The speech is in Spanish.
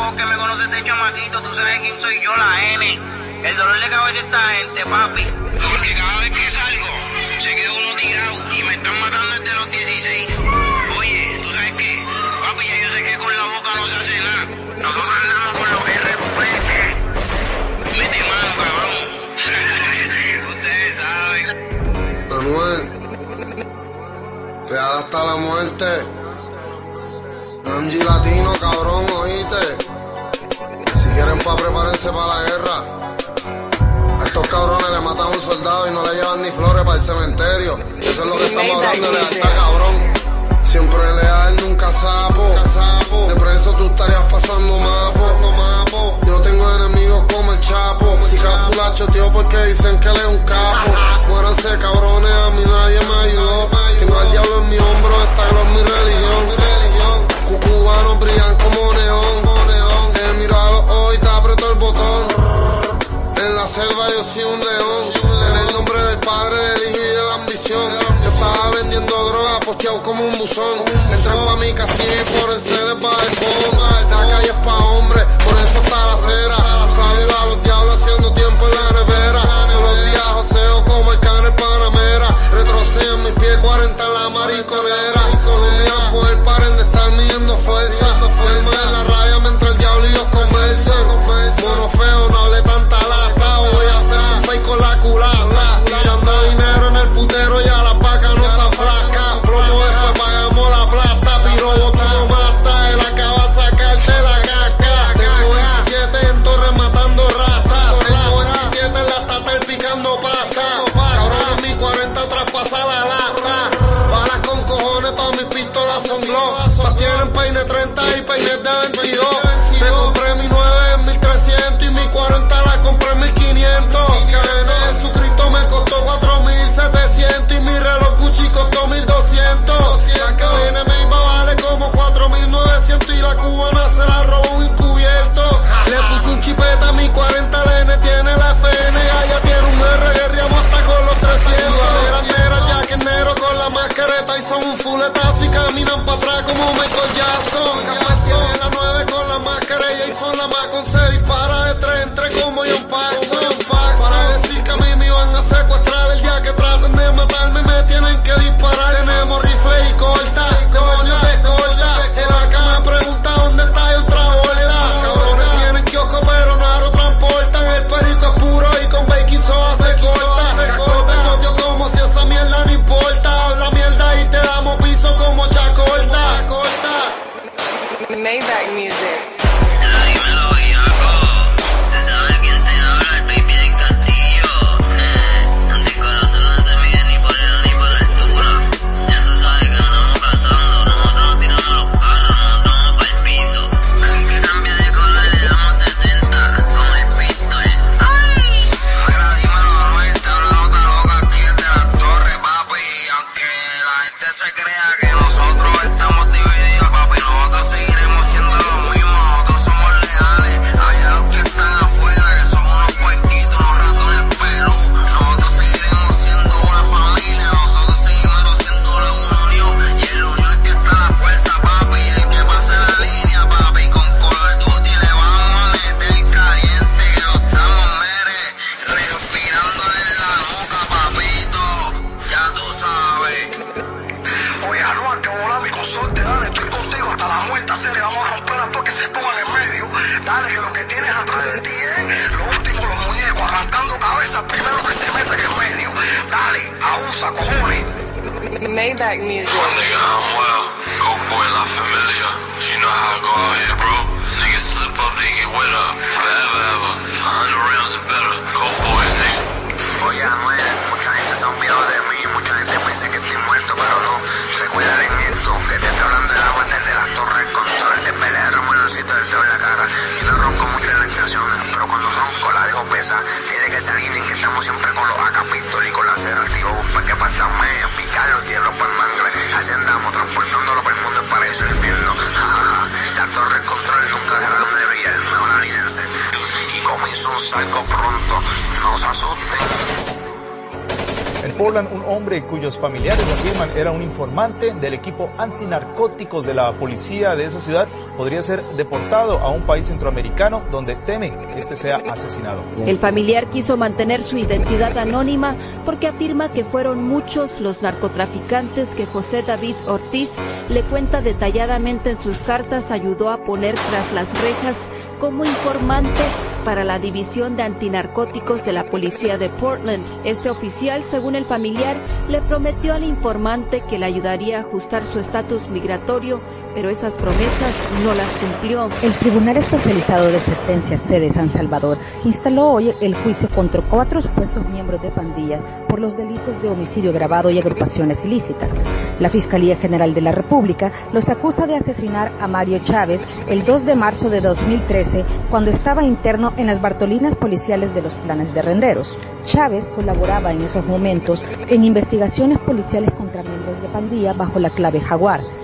vos que me conoces de chamaquito, tú sabes quién soy yo, la N. El dolor de cabeza de esta gente, papi. Porque cada vez que salgo, se queda uno tirado y me están matando desde los 16. Oye, ¿tú sabes qué? Papi, ya yo sé que con la boca no se hace nada. Nosotros andamos con los R fuertes. Mete mano, cabrón. Ustedes saben. Manuel, real hasta la muerte. MG Latino, cabrón, oíste. Si quieren prepárense para la guerra. A estos cabrones le matan a un soldado y no le llevan ni flores para el cementerio. Eso es lo que estamos hablando de lealtad, cabrón. Siempre leal, nunca sapo. De preso tú estarías pasando mapo. Yo tengo enemigos como el Chapo. Si caso la choteó porque dicen que él es un capo. Muéranse, cabrones, a mí nadie me ayudó. Tengo al diablo en mi hombro, esta es mi religión. Cubanos brillan como neón. Te miro a los ojos y te aprieto el botón. En la selva yo soy un león. En el nombre del Padre, del Hijo y de la ambición. Yo estaba vendiendo droga, posteado como un buzón. Entran pa' mi casilla y por el cel es balcón. La calle es pa' hombres, por eso está la acera. Saluda a los diablos haciendo tiempo en la nevera. Todos los días joseo como el canal Panamera. Retrocedo en mis pies, 40 en la mariconera. Colombian poder, paren de estar midiendo fuerza. Firme en la raya mientras el diablo y ellos conversan. Mono feo, no hable tanta lata. Voy a hacer un fake con la culata. Tirando dinero en el putero y a las vacas no están flacas. Promo después pagamos la plata. Pirobo tú no matas, él acaba de sacarse la caca. Tengo 27 en Torres matando ratas. Tengo 27 en la Tatel picando pasta. Cabrón en mi 40 traspasa la lata. Balas con cojones, todas mis pistolas son gloss. Todas tienen peine 30 y peines de 22. Me compré mi 9 en 1300 y mi 40 la compré en 1500. Cadena de Jesucristo me costó 4700 y mi reloj Gucci costó 1200. La cadena me iba vale como 4900 y la cubana se la robó un encubierto. Le puso un chipete a mi 40 LN, tiene la FN, ya tiene un R, guerreamos hasta con los 300. Granderas, Jack negro con la mascareta y son un fuletazo y caminan para atrás como Michael Jackson. Capaz tiene la 9 con la mascarilla y son la Macon, se dispara de 3 en 3 como John Paxson. Para decir que a mí me iban a secuestrar el día que traten de matarme me tienen que disparar. Tenemos rifle y corta, demonios de corta. El acá me pregunta dónde está el Travolta. Cabrones tienen kiosco pero nada lo transportan. El perico es puro y con baking soda se corta. Cascote choteo como si esa mierda no importa. Habla mierda y te damos piso como Chacorta. Maybach Music. Dímelo, bellaco. ¿Tú sabes quién te habla? El baby del castillo. Donde el corazón no se mide ni por el ni por la altura. Ya tú sabes que andamos cazando. Nosotros no tiramos los carros, nos vamos para el piso. Aquí que cambia de color le damos 60 como el pistol. Mira, dímelo, Manuel, te habla nota loca aquí desde la torre, papi. Aunque la gente se crea que nosotros estamos divididos, papi, nosotros seguiremos siendo lo mismo. Nosotros somos leales. Allá los que están afuera, que son unos puerquitos, unos ratones pelú. Nosotros seguiremos siendo una familia. Nosotros seguiremos siendo una unión. Y en la unión que está la fuerza, papi. El que pase la línea, papi, con Call of Duty le vamos a meter caliente. Que lo estamos, mere, respirando en la nuca, papito. Ya tú sabes. Oye, Anual, que volar mi consorte, dale, estoy contigo hasta la muerte, serie, vamos a romper a todos que se pongan en medio. Dale, que lo que tienes atrás de ti es lo último, los muñecos, arrancando cabezas, primero que se meta en el medio. Dale, abusa, cojones. Maybach Music. My nigga, I'm well. Go boy, La Familia. You know how I go out here, bro. Niggas slip up, they get wet up. Forever, ever. 100 rounds and better. Go boy, nigga. Oye, Anuel, mucha gente se ha olvidado de mí, mucha gente piensa que estoy muerto, pero no. Recuerda en esto, que te estoy hablando del agua desde las torres, el control, el pelero, monocito, el dedo en la cara. Yo no ronco mucho en las canciones, pero cuando ronco la dejo pesa. Dile que se alineen, que estamos siempre con los AK pistol y con la cera. Digo, para que fantasme, picarlo, tierra por mangle. Así andamos, transportándolo por el mundo, el paraíso y el infierno. La torre, el control, nunca dejaron de brillar, mejor alínense. Y comienzo un salgo pronto, no se asusten. Portland, un hombre cuyos familiares afirman era un informante del equipo antinarcóticos de la policía de esa ciudad, podría ser deportado a un país centroamericano donde temen que este sea asesinado. El familiar quiso mantener su identidad anónima porque afirma que fueron muchos los narcotraficantes que José David Ortiz le cuenta detalladamente en sus cartas ayudó a poner tras las rejas como informante para la División de Antinarcóticos de la Policía de Portland. Este oficial, según el familiar, le prometió al informante que le ayudaría a ajustar su estatus migratorio, pero esas promesas no las cumplió. El Tribunal Especializado de Sentencias sede San Salvador instaló hoy el juicio contra 4 supuestos miembros de pandillas por los delitos de homicidio agravado y agrupaciones ilícitas. La Fiscalía General de la República los acusa de asesinar a Mario Chávez el 2 de marzo de 2013 cuando estaba interno en las Bartolinas policiales de los Planes de Renderos. Chávez colaboraba en esos momentos en investigaciones policiales contra miembros de pandilla bajo la clave Jaguar.